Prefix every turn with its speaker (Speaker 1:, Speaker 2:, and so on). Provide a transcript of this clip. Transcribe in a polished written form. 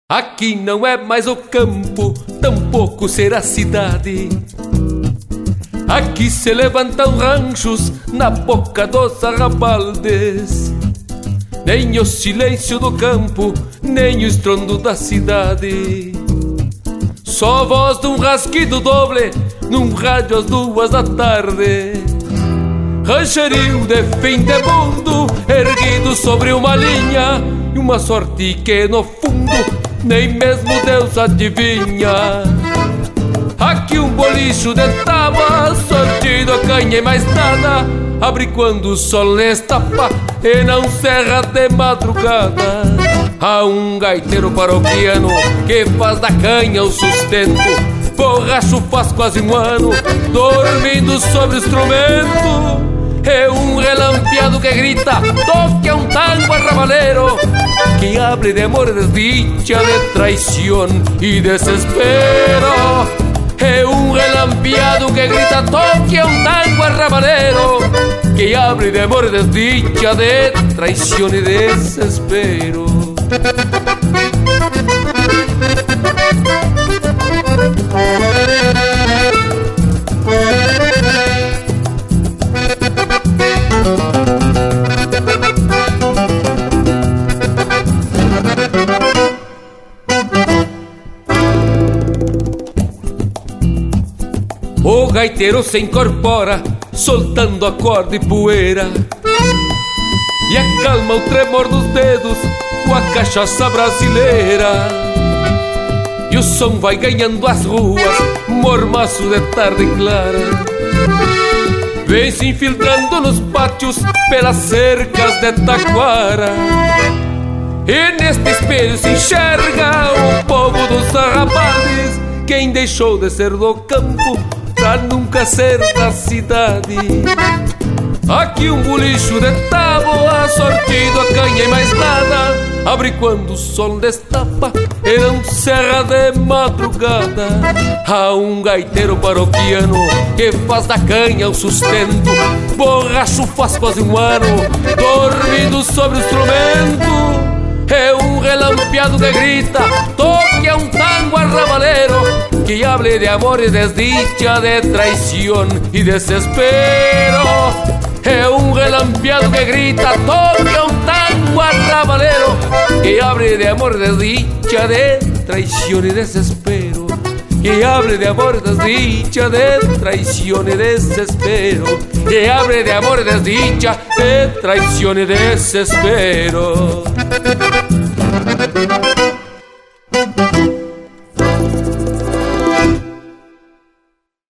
Speaker 1: Aqui não é mais o campo, tampouco será cidade. Aqui se levantam ranchos na boca dos arrabaldes. Nem o silêncio do campo, nem o estrondo da cidade. Só a voz de um rasquido doble num rádio às 2 da tarde. Rancherio de fim de mundo, erguido sobre uma linha, e uma sorte que no fundo nem mesmo Deus adivinha. Aqui um bolicho de tábua, sortido a canha e mais nada, abre quando o sol estapa e não serra de madrugada. Há um gaiteiro paroquiano que faz da canha o sustento, borracho faz quase um ano, dormindo sobre o instrumento. É um relampeado que grita, toque a um tango arrabaleiro, que abre de amor, desdicha, de traición y desespero. É um relampeado que grita, toque a um tango arrabalero, que abre de amor, desdicha, de traición y desespero. O gaiteiro se incorpora, soltando acorde e poeira, e acalma o tremor dos dedos com a cachaça brasileira. E o som vai ganhando as ruas, mormaço de tarde clara, vem se infiltrando nos pátios pelas cercas de taquara. E neste espelho se enxerga o povo dos arrabaldes, quem deixou de ser do campo pra nunca ser da cidade. Aqui um bolicho de tábua, sortido a canha e mais nada, abre quando o sol destapa e não serra de madrugada. Há um gaiteiro paroquiano que faz da canha o sustento, borracho faz quase um ano, dormindo sobre o instrumento. É um relampeado que grita, toque a um tango arrabalero, que hable de amor y desdicha, de traición y desespero. É um relampeado que grita, toque a un tango arrabalero, que hable de amor y desdicha, de traición y desespero. Que hable de amor y desdicha, de traición y desespero. Que hable de amor y desdicha, de traición y desespero.